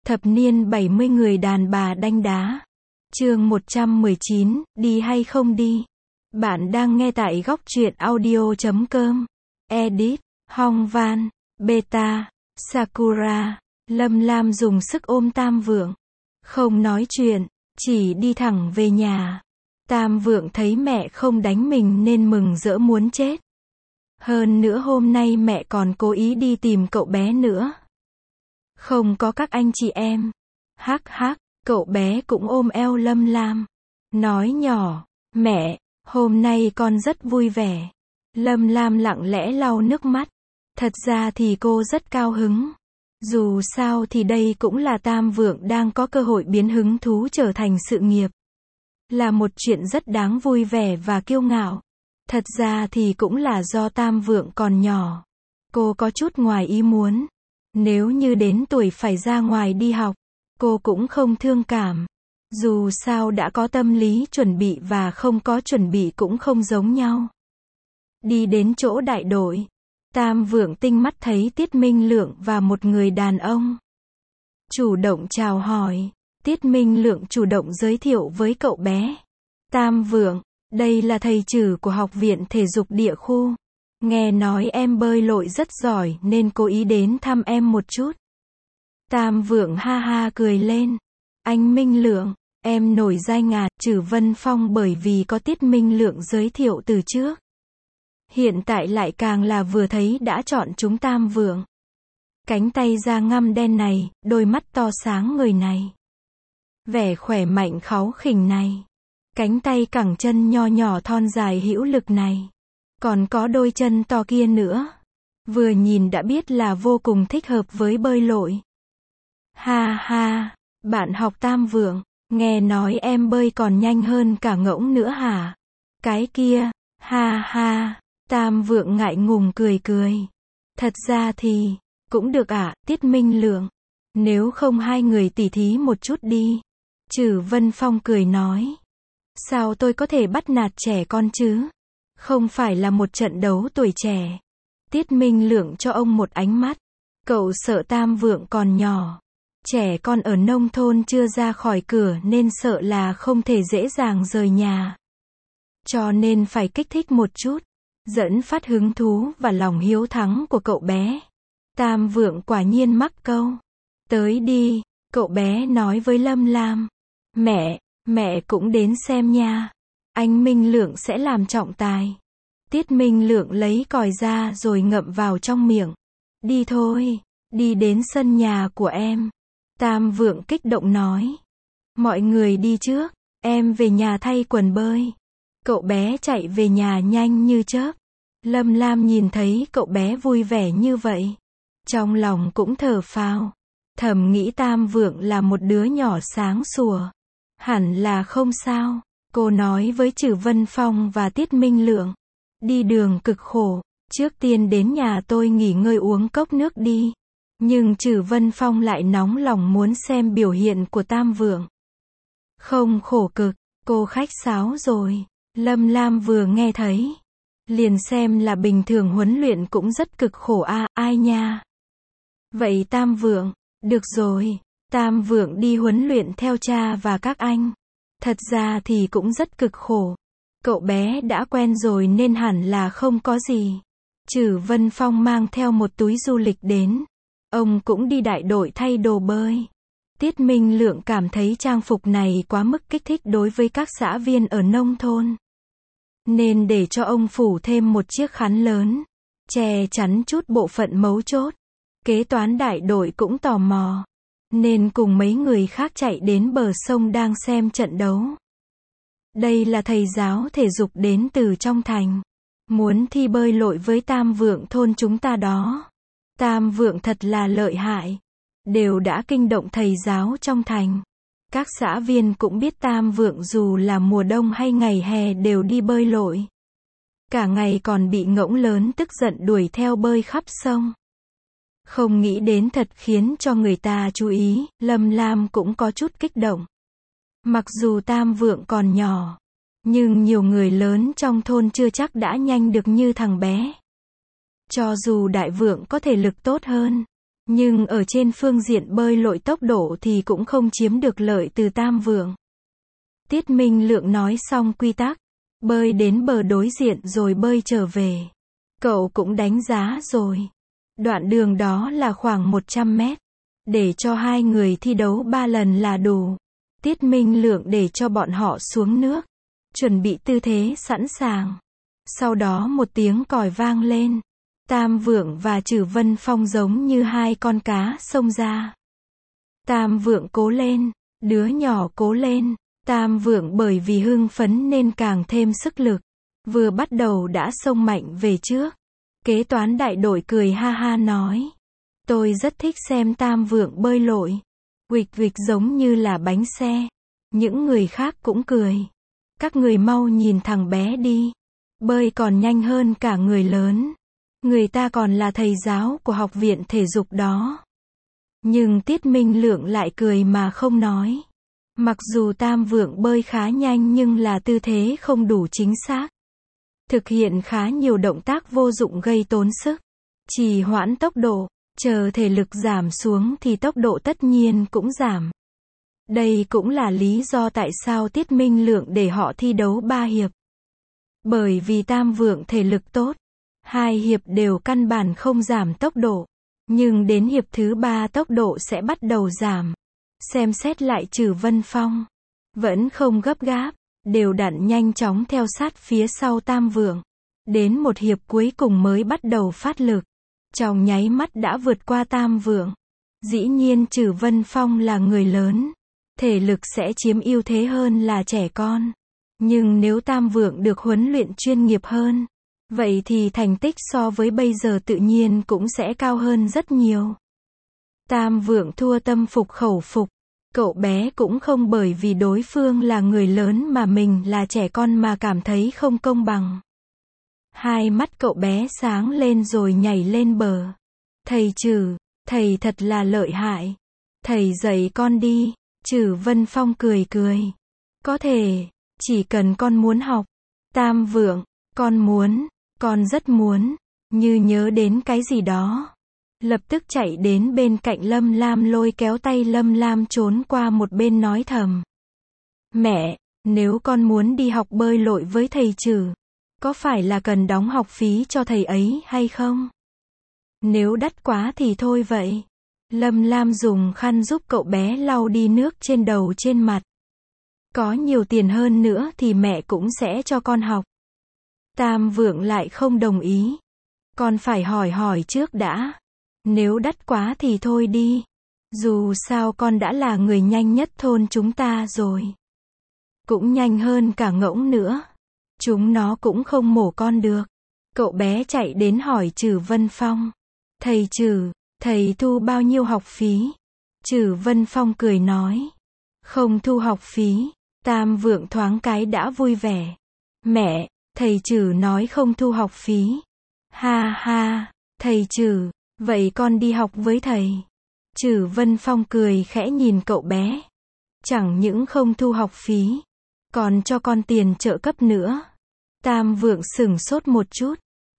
Thập niên 70 người đàn bà đanh đá. Chương 119, đi hay không đi? Bạn đang nghe tại góc truyện audio.com. Edit, Hong Van, Beta, Sakura. Lâm Lam dùng sức ôm Tam Vượng. Không nói chuyện, chỉ đi thẳng về nhà. Tam Vượng thấy mẹ không đánh mình nên mừng rỡ muốn chết. Hơn nữa hôm nay mẹ còn cố ý đi tìm cậu bé nữa. Không có các anh chị em. Hắc hắc, cậu bé cũng ôm eo Lâm Lam. Nói nhỏ, mẹ, hôm nay con rất vui vẻ. Lâm Lam lặng lẽ lau nước mắt. Thật ra thì cô rất cao hứng. Dù sao thì đây cũng là Tam Vượng đang có cơ hội biến hứng thú trở thành sự nghiệp. Là một chuyện rất đáng vui vẻ và kiêu ngạo. Thật ra thì cũng là do Tam Vượng còn nhỏ. Cô có chút ngoài ý muốn. Nếu như đến tuổi phải ra ngoài đi học, cô cũng không thương cảm. Dù sao đã có tâm lý chuẩn bị và không có chuẩn bị cũng không giống nhau. Đi đến chỗ đại đội, Tam Vượng tinh mắt thấy Tiết Minh Lượng và một người đàn ông. Chủ động chào hỏi, Tiết Minh Lượng chủ động giới thiệu với cậu bé. Tam Vượng, đây là thầy trừ của học viện thể dục địa khu. Nghe nói em bơi lội rất giỏi nên cố ý đến thăm em một chút. Tam Vượng ha ha cười lên. Anh Minh Lượng, em nổi danh Trừ Vân Phong bởi vì có Tiết Minh Lượng giới thiệu từ trước. Hiện tại lại càng là vừa thấy đã chọn chúng Tam Vượng. Cánh tay da ngăm đen này, đôi mắt to sáng người này. Vẻ khỏe mạnh kháu khỉnh này. Cánh tay cẳng chân nho nhỏ thon dài hữu lực này. Còn có đôi chân to kia nữa. Vừa nhìn đã biết là vô cùng thích hợp với bơi lội. Ha ha, bạn học Tam Vượng, nghe nói em bơi còn nhanh hơn cả ngỗng nữa hả? Cái kia, ha ha, Tam Vượng ngại ngùng cười cười. Thật ra thì, cũng được Tiết Minh Lượng. Nếu không hai người tỉ thí một chút đi. Trừ Vân Phong cười nói. Sao tôi có thể bắt nạt trẻ con chứ? Không phải là một trận đấu tuổi trẻ. Tiết Minh Lượng cho ông một ánh mắt. Cậu sợ Tam Vượng còn nhỏ. Trẻ con ở nông thôn chưa ra khỏi cửa nên sợ là không thể dễ dàng rời nhà. Cho nên phải kích thích một chút. Dẫn phát hứng thú và lòng hiếu thắng của cậu bé. Tam Vượng quả nhiên mắc câu. Tới đi, cậu bé nói với Lâm Lam. Mẹ cũng đến xem nha. Anh Minh Lượng sẽ làm trọng tài. Tiết Minh Lượng lấy còi ra rồi ngậm vào trong miệng. Đi thôi, đi đến sân nhà của em. Tam Vượng kích động nói. Mọi người đi trước, em về nhà thay quần bơi. Cậu bé chạy về nhà nhanh như chớp. Lâm Lam nhìn thấy cậu bé vui vẻ như vậy. Trong lòng cũng thở phào. Thầm nghĩ Tam Vượng là một đứa nhỏ sáng sủa. Hẳn là không sao. Cô nói với Trừ Vân Phong và Tiết Minh Lượng. Đi đường cực khổ. Trước tiên đến nhà tôi nghỉ ngơi uống cốc nước đi. Nhưng Trừ Vân Phong lại nóng lòng muốn xem biểu hiện của Tam Vượng. Không khổ cực, cô khách sáo rồi. Lâm Lam vừa nghe thấy. Liền xem là bình thường huấn luyện cũng rất cực khổ ai nha. Vậy Tam Vượng, được rồi. Tam Vượng đi huấn luyện theo cha và các anh. Thật ra thì cũng rất cực khổ. Cậu bé đã quen rồi nên hẳn là không có gì. Trừ Vân Phong mang theo một túi du lịch đến. Ông cũng đi đại đội thay đồ bơi. Tiết Minh Lượng cảm thấy trang phục này quá mức kích thích đối với các xã viên ở nông thôn. Nên để cho ông phủ thêm một chiếc khăn lớn. Che chắn chút bộ phận mấu chốt. Kế toán đại đội cũng tò mò. Nên cùng mấy người khác chạy đến bờ sông đang xem trận đấu. Đây là thầy giáo thể dục đến từ trong thành. Muốn thi bơi lội với Tam Vượng thôn chúng ta đó. Tam Vượng thật là lợi hại. Đều đã kinh động thầy giáo trong thành. Các xã viên cũng biết Tam Vượng dù là mùa đông hay ngày hè đều đi bơi lội. Cả ngày còn bị ngỗng lớn tức giận đuổi theo bơi khắp sông. Không nghĩ đến thật khiến cho người ta chú ý, Lâm Lam cũng có chút kích động. Mặc dù Tam Vượng còn nhỏ, nhưng nhiều người lớn trong thôn chưa chắc đã nhanh được như thằng bé. Cho dù Đại Vượng có thể lực tốt hơn, Nhưng ở trên phương diện bơi lội tốc độ thì cũng không chiếm được lợi từ Tam Vượng. Tiết Minh Lượng nói xong quy tắc, bơi đến bờ đối diện rồi bơi trở về. Cậu cũng đánh giá rồi. Đoạn đường đó là khoảng 100 mét. Để cho hai người thi đấu 3 lần là đủ. Tiết Minh Lượng để cho bọn họ xuống nước. Chuẩn bị tư thế sẵn sàng. Sau đó một tiếng còi vang lên. Tam Vượng và Trử Vân Phong giống như hai con cá xông ra. Tam Vượng cố lên, đứa nhỏ cố lên. Tam Vượng bởi vì hưng phấn nên càng thêm sức lực. Vừa bắt đầu đã xông mạnh về trước. Kế toán đại đội cười ha ha nói. Tôi rất thích xem Tam Vượng bơi lội. Huỵch huỵch giống như là bánh xe. Những người khác cũng cười. Các người mau nhìn thằng bé đi. Bơi còn nhanh hơn cả người lớn. Người ta còn là thầy giáo của học viện thể dục đó. Nhưng Tiết Minh Lượng lại cười mà không nói. Mặc dù Tam Vượng bơi khá nhanh nhưng là tư thế không đủ chính xác. Thực hiện khá nhiều động tác vô dụng gây tốn sức. Trì hoãn tốc độ, chờ thể lực giảm xuống thì tốc độ tất nhiên cũng giảm. Đây cũng là lý do tại sao Tiết Minh Lượng để họ thi đấu 3 hiệp. Bởi vì Tam Vượng thể lực tốt. 2 hiệp đều căn bản không giảm tốc độ. Nhưng đến hiệp thứ 3 tốc độ sẽ bắt đầu giảm. Xem xét lại Trử Vân Phong. Vẫn không gấp gáp, đều đặn nhanh chóng theo sát phía sau Tam Vượng. Đến một hiệp cuối cùng mới bắt đầu phát lực. Trong nháy mắt đã vượt qua Tam Vượng. Dĩ nhiên Trử Vân Phong là người lớn. Thể lực sẽ chiếm ưu thế hơn là trẻ con. Nhưng nếu Tam Vượng được huấn luyện chuyên nghiệp hơn, vậy thì thành tích so với bây giờ tự nhiên cũng sẽ cao hơn rất nhiều. Tam Vượng thua tâm phục khẩu phục. Cậu bé cũng không bởi vì đối phương là người lớn mà mình là trẻ con mà cảm thấy không công bằng. Hai mắt cậu bé sáng lên rồi nhảy lên bờ. Thầy Trử, thầy thật là lợi hại. Thầy dạy con đi. Trử Vân Phong cười cười. Có thể, chỉ cần con muốn học. Tam Vượng, con muốn, con rất muốn. Như nhớ đến cái gì đó. Lập tức chạy đến bên cạnh Lâm Lam lôi kéo tay Lâm Lam trốn qua một bên nói thầm. Mẹ, nếu con muốn đi học bơi lội với thầy Trử, có phải là cần đóng học phí cho thầy ấy hay không? Nếu đắt quá thì thôi vậy. Lâm Lam dùng khăn giúp cậu bé lau đi nước trên đầu trên mặt. Có nhiều tiền hơn nữa thì mẹ cũng sẽ cho con học. Tam Vượng lại không đồng ý. Con phải hỏi trước đã. Nếu đắt quá thì thôi đi. Dù sao con đã là người nhanh nhất thôn chúng ta rồi. Cũng nhanh hơn cả Ngỗng nữa. Chúng nó cũng không mổ con được. Cậu bé chạy đến hỏi Trử Vân Phong. Thầy Trử, thầy thu bao nhiêu học phí? Trử Vân Phong cười nói. Không thu học phí. Tam Vượng thoáng cái đã vui vẻ. Mẹ, thầy Trử nói không thu học phí. Ha ha, thầy Trử, vậy con đi học với thầy. Trử Vân Phong cười khẽ nhìn cậu bé. Chẳng những không thu học phí, còn cho con tiền trợ cấp nữa. Tam Vượng sửng sốt một chút.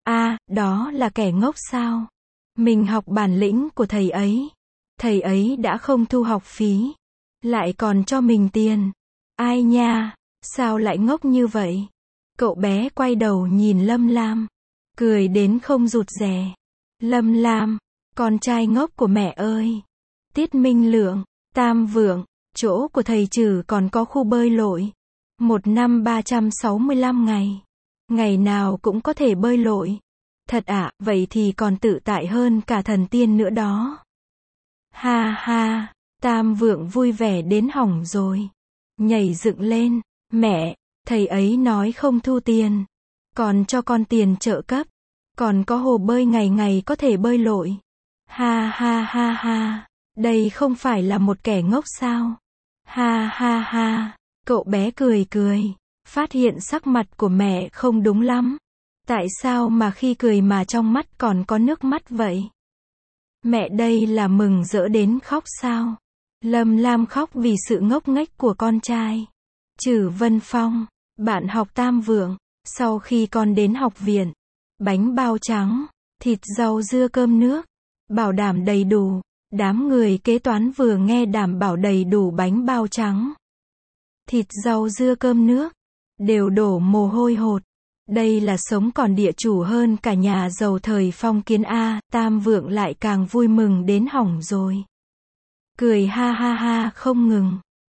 Đó là kẻ ngốc sao? Mình học bản lĩnh của thầy ấy. Thầy ấy đã không thu học phí. Lại còn cho mình tiền. Ai nha, sao lại ngốc như vậy? Cậu bé quay đầu nhìn Lâm Lam. Cười đến không rụt rè. Lâm Lam, con trai ngốc của mẹ ơi. Tiết Minh Lượng, Tam Vượng, chỗ của thầy Trử còn có khu bơi lội. Một năm 365 ngày. Ngày nào cũng có thể bơi lội. Thật ạ, vậy thì còn tự tại hơn cả thần tiên nữa đó. Ha ha, Tam Vượng vui vẻ đến hỏng rồi. Nhảy dựng lên. Mẹ, thầy ấy nói không thu tiền. Còn cho con tiền trợ cấp. Còn có hồ bơi ngày ngày có thể bơi lội. Ha ha ha ha, đây không phải là một kẻ ngốc sao? Ha ha ha, cậu bé cười cười. Phát hiện sắc mặt của mẹ không đúng lắm. Tại sao mà khi cười mà trong mắt còn có nước mắt vậy? Mẹ đây là mừng rỡ đến khóc sao? Lâm Lam khóc vì sự ngốc nghếch của con trai. Trử Vân Phong, bạn học Tam Vượng, sau khi con đến học viện, bánh bao trắng, thịt rau dưa cơm nước, bảo đảm đầy đủ. Đám người kế toán vừa nghe đảm bảo đầy đủ bánh bao trắng, thịt rau dưa cơm nước, đều đổ mồ hôi hột. Đây là sống còn địa chủ hơn cả nhà giàu thời phong kiến a. Tam Vượng lại càng vui mừng đến hỏng rồi. Cười ha ha ha không ngừng.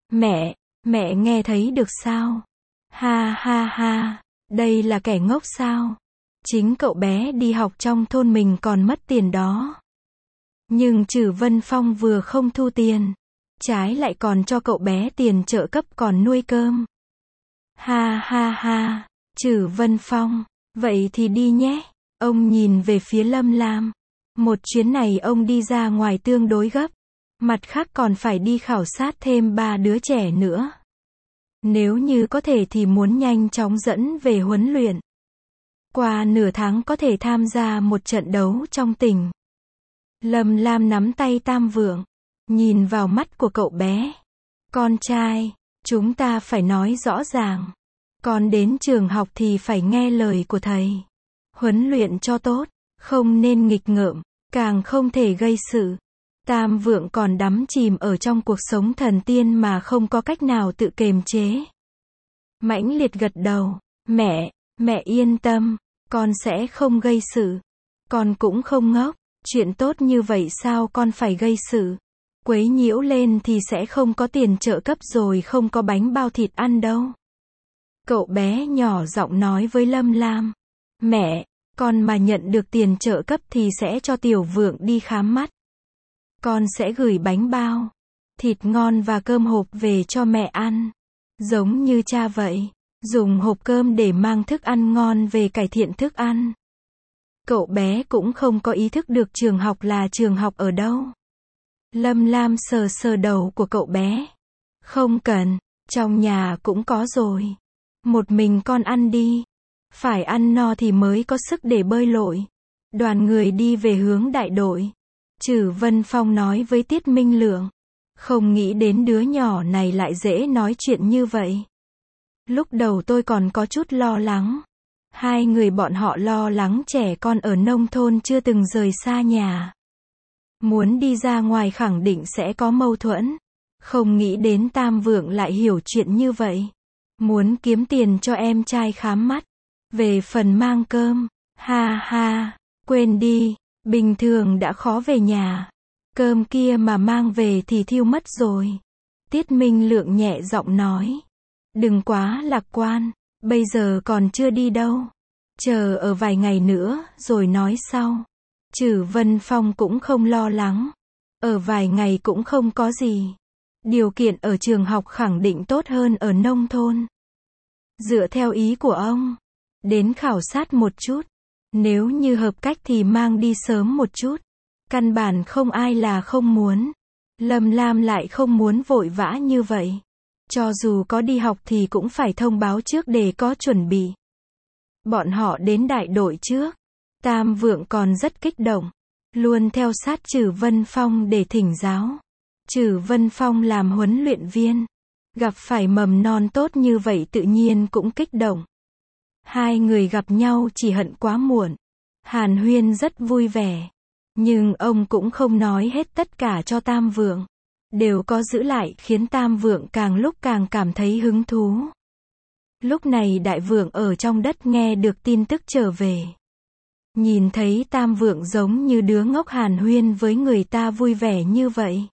Mẹ nghe thấy được sao? Ha ha ha, đây là kẻ ngốc sao? Chính cậu bé đi học trong thôn mình còn mất tiền đó. Nhưng Trử Vân Phong vừa không thu tiền, trái lại còn cho cậu bé tiền trợ cấp còn nuôi cơm. Ha ha ha, Trử Vân Phong, vậy thì đi nhé. Ông nhìn về phía Lâm Lam. Một chuyến này ông đi ra ngoài tương đối gấp. Mặt khác còn phải đi khảo sát thêm 3 đứa trẻ nữa. Nếu như có thể thì muốn nhanh chóng dẫn về huấn luyện. Qua nửa tháng có thể tham gia một trận đấu trong tỉnh. Lâm Lam nắm tay Tam Vượng, nhìn vào mắt của cậu bé. Con trai, chúng ta phải nói rõ ràng. Con đến trường học thì phải nghe lời của thầy. Huấn luyện cho tốt, không nên nghịch ngợm, càng không thể gây sự. Tam Vượng còn đắm chìm ở trong cuộc sống thần tiên mà không có cách nào tự kiềm chế. Mãnh liệt gật đầu. Mẹ yên tâm, con sẽ không gây sự. Con cũng không ngốc. Chuyện tốt như vậy sao con phải gây sự? Quấy nhiễu lên thì sẽ không có tiền trợ cấp rồi không có bánh bao thịt ăn đâu. Cậu bé nhỏ giọng nói với Lâm Lam. Mẹ, con mà nhận được tiền trợ cấp thì sẽ cho Tiểu Vượng đi khám mắt. Con sẽ gửi bánh bao, thịt ngon và cơm hộp về cho mẹ ăn. Giống như cha vậy, dùng hộp cơm để mang thức ăn ngon về cải thiện thức ăn. Cậu bé cũng không có ý thức được trường học là trường học ở đâu. Lâm Lam sờ sờ đầu của cậu bé. Không cần, trong nhà cũng có rồi. Một mình con ăn đi. Phải ăn no thì mới có sức để bơi lội. Đoàn người đi về hướng đại đội. Trử Vân Phong nói với Tiết Minh Lượng. Không nghĩ đến đứa nhỏ này lại dễ nói chuyện như vậy. Lúc đầu tôi còn có chút lo lắng. Hai người bọn họ lo lắng trẻ con ở nông thôn chưa từng rời xa nhà. Muốn đi ra ngoài khẳng định sẽ có mâu thuẫn. Không nghĩ đến Tam Vượng lại hiểu chuyện như vậy. Muốn kiếm tiền cho em trai khám mắt. Về phần mang cơm, ha ha, quên đi, bình thường đã khó về nhà. Cơm kia mà mang về thì thiêu mất rồi. Tiết Minh Lượng nhẹ giọng nói. Đừng quá lạc quan, bây giờ còn chưa đi đâu. Chờ ở vài ngày nữa, rồi nói sau. Trử Vân Phong cũng không lo lắng. Ở vài ngày cũng không có gì. Điều kiện ở trường học khẳng định tốt hơn ở nông thôn. Dựa theo ý của ông, đến khảo sát một chút. Nếu như hợp cách thì mang đi sớm một chút. Căn bản không ai là không muốn. Lâm Lam lại không muốn vội vã như vậy. Cho dù có đi học thì cũng phải thông báo trước để có chuẩn bị. Bọn họ đến đại đội trước. Tam Vượng còn rất kích động. Luôn theo sát Trử Vân Phong để thỉnh giáo. Trử Vân Phong làm huấn luyện viên. Gặp phải mầm non tốt như vậy tự nhiên cũng kích động. Hai người gặp nhau chỉ hận quá muộn. Hàn huyên rất vui vẻ. Nhưng ông cũng không nói hết tất cả cho Tam Vượng. Đều có giữ lại khiến Tam Vượng càng lúc càng cảm thấy hứng thú. Lúc này Đại Vượng ở trong đất nghe được tin tức trở về. Nhìn thấy Tam Vượng giống như đứa ngốc hàn huyên với người ta vui vẻ như vậy.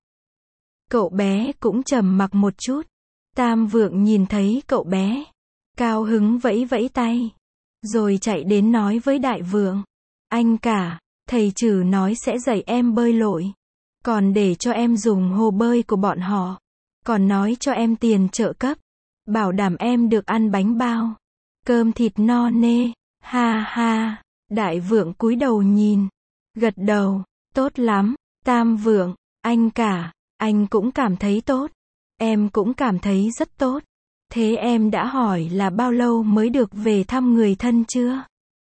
Cậu bé cũng trầm mặc một chút. Tam Vượng nhìn thấy cậu bé. Cao hứng vẫy vẫy tay. Rồi chạy đến nói với Đại Vượng. Anh cả, thầy Trử nói sẽ dạy em bơi lội. Còn để cho em dùng hồ bơi của bọn họ. Còn nói cho em tiền trợ cấp. Bảo đảm em được ăn bánh bao. Cơm thịt no nê. Ha ha. Đại Vượng cúi đầu nhìn. Gật đầu. Tốt lắm. Tam Vượng, anh cả, anh cũng cảm thấy tốt. Em cũng cảm thấy rất tốt. Thế em đã hỏi là bao lâu mới được về thăm người thân chưa?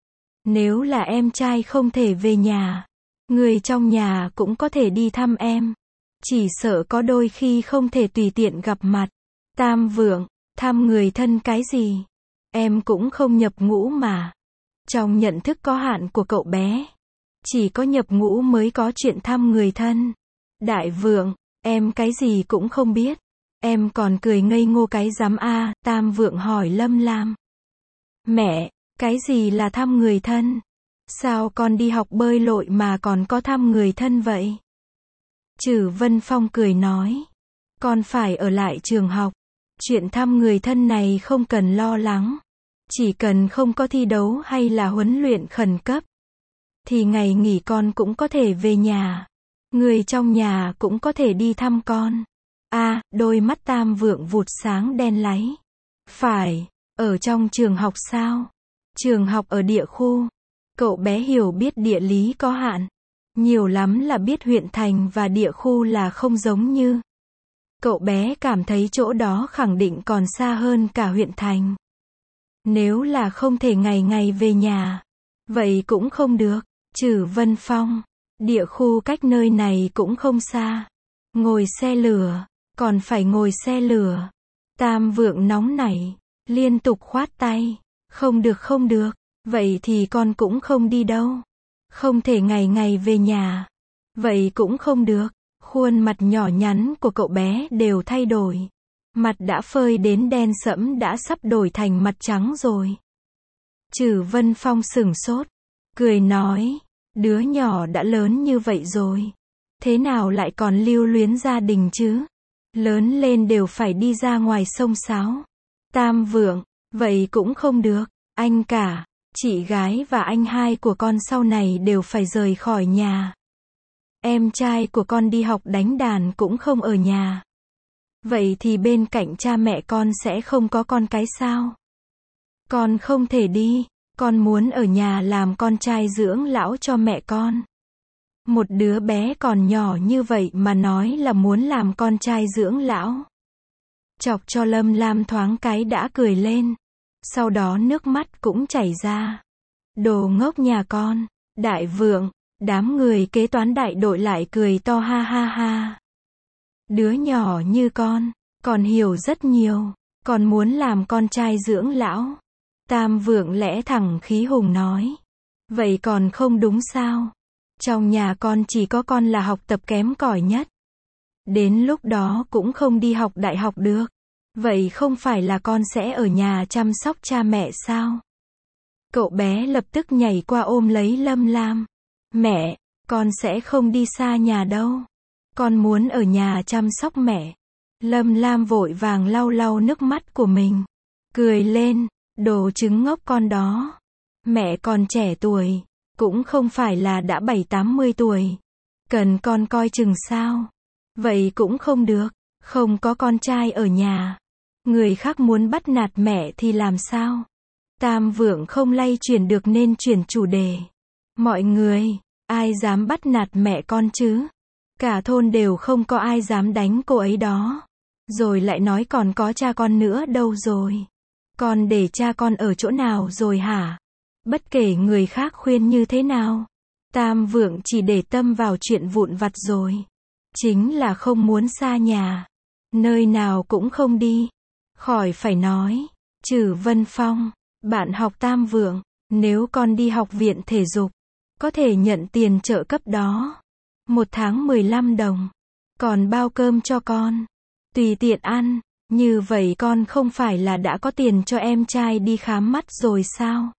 Nếu là em trai không thể về nhà, người trong nhà cũng có thể đi thăm em. Chỉ sợ có đôi khi không thể tùy tiện gặp mặt. Tam Vượng, thăm người thân cái gì? Em cũng không nhập ngũ mà. Trong nhận thức có hạn của cậu bé, Chỉ có nhập ngũ mới có chuyện thăm người thân. Đại vượng, em cái gì cũng không biết. Em còn cười ngây ngô cái rắm a. Tam vượng hỏi Lâm Lam. Mẹ, cái gì là thăm người thân? Sao con đi học bơi lội mà còn có thăm người thân vậy? Trử Vân Phong cười nói. Con phải ở lại trường học. Chuyện thăm người thân này không cần lo lắng. Chỉ cần không có thi đấu hay là huấn luyện khẩn cấp, thì ngày nghỉ con cũng có thể về nhà. Người trong nhà cũng có thể đi thăm con. Đôi mắt Tam vượng vụt sáng đen láy. Phải, ở trong trường học sao? Trường học ở địa khu. Cậu bé hiểu biết địa lý có hạn. Nhiều lắm là biết huyện thành và địa khu là không giống như. Cậu bé cảm thấy chỗ đó khẳng định còn xa hơn cả huyện thành. Nếu là không thể ngày ngày về nhà, vậy cũng không được. Trử Vân Phong, địa khu cách nơi này cũng không xa. Ngồi xe lửa, còn phải ngồi xe lửa. Tam vượng nóng nảy, liên tục khoát tay. Không được không được, vậy thì con cũng không đi đâu. Không thể ngày ngày về nhà. Vậy cũng không được. Khuôn mặt nhỏ nhắn của cậu bé đều thay đổi. Mặt đã phơi đến đen sẫm đã sắp đổi thành mặt trắng rồi. Trử Vân Phong sửng sốt, cười nói, đứa nhỏ đã lớn như vậy rồi. Thế nào lại còn lưu luyến gia đình chứ? Lớn lên đều phải đi ra ngoài xông xáo. Tam vượng, vậy cũng không được. Anh cả, chị gái và anh hai của con sau này đều phải rời khỏi nhà. Em trai của con đi học đánh đàn cũng không ở nhà. Vậy thì bên cạnh cha mẹ con sẽ không có con cái sao? Con không thể đi, con muốn ở nhà làm con trai dưỡng lão cho mẹ con. Một đứa bé còn nhỏ như vậy mà nói là muốn làm con trai dưỡng lão. Chọc cho Lâm Lam thoáng cái đã cười lên. Sau đó nước mắt cũng chảy ra. Đồ ngốc nhà con, đại vượng, đám người kế toán đại đội lại cười to ha ha ha. Đứa nhỏ như con, còn hiểu rất nhiều, còn muốn làm con trai dưỡng lão. Tam vượng lẽ thẳng khí hùng nói. Vậy còn không đúng sao? Trong nhà con chỉ có con là học tập kém cỏi nhất. Đến lúc đó cũng không đi học đại học được. Vậy không phải là con sẽ ở nhà chăm sóc cha mẹ sao? Cậu bé lập tức nhảy qua ôm lấy Lâm Lam. Mẹ, con sẽ không đi xa nhà đâu. Con muốn ở nhà chăm sóc mẹ. Lâm Lam vội vàng lau lau nước mắt của mình. Cười lên, đồ trứng ngốc con đó. Mẹ còn trẻ tuổi, cũng không phải là đã 70-80 tuổi. Cần con coi chừng sao? Vậy cũng không được, không có con trai ở nhà. Người khác muốn bắt nạt mẹ thì làm sao? Tam vượng không lay chuyển được nên chuyển chủ đề. Mọi người, ai dám bắt nạt mẹ con chứ? Cả thôn đều không có ai dám đánh cô ấy đó. Rồi lại nói còn có cha con nữa đâu rồi? Con để cha con ở chỗ nào rồi hả? Bất kể người khác khuyên như thế nào, Tam vượng chỉ để tâm vào chuyện vụn vặt rồi. Chính là không muốn xa nhà. Nơi nào cũng không đi. Khỏi phải nói. Trử Vân Phong, bạn học Tam vượng, nếu con đi học viện thể dục, có thể nhận tiền trợ cấp đó. 1 tháng 15 đồng. Còn bao cơm cho con. Tùy tiện ăn. Như vậy con không phải là đã có tiền cho em trai đi khám mắt rồi sao?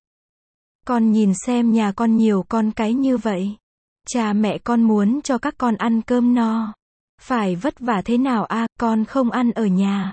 Con nhìn xem nhà con nhiều con cái như vậy. Cha mẹ con muốn cho các con ăn cơm no. Phải vất vả thế nào con không ăn ở nhà.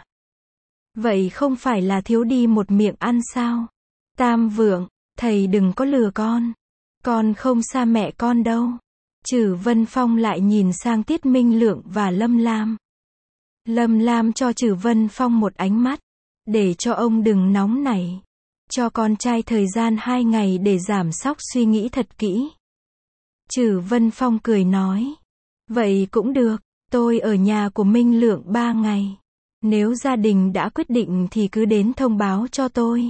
Vậy không phải là thiếu đi một miệng ăn sao? Tam vượng, thầy đừng có lừa con. Con không xa mẹ con đâu. Trử Vân Phong lại nhìn sang Tiết Minh Lượng và Lâm Lam. Lâm Lam cho Trử Vân Phong một ánh mắt. Để cho ông đừng nóng nảy. Cho con trai thời gian 2 ngày để giảm sóc suy nghĩ thật kỹ. Trử Vân Phong cười nói. Vậy cũng được, tôi ở nhà của Minh Lượng 3 ngày. Nếu gia đình đã quyết định thì cứ đến thông báo cho tôi.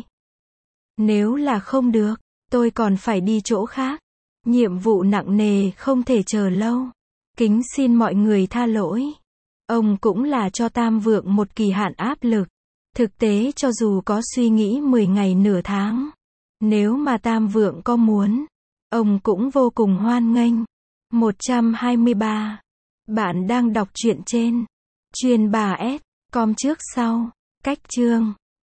Nếu là không được, tôi còn phải đi chỗ khác. Nhiệm vụ nặng nề không thể chờ lâu. Kính xin mọi người tha lỗi. Ông cũng là cho Tam vượng một kỳ hạn áp lực. Thực tế cho dù có suy nghĩ 10 ngày nửa tháng. Nếu mà Tam vượng có muốn, Ông cũng vô cùng hoan nghênh. 123. Bạn đang đọc truyện trên chuyên bà S.com trước sau. Cách chương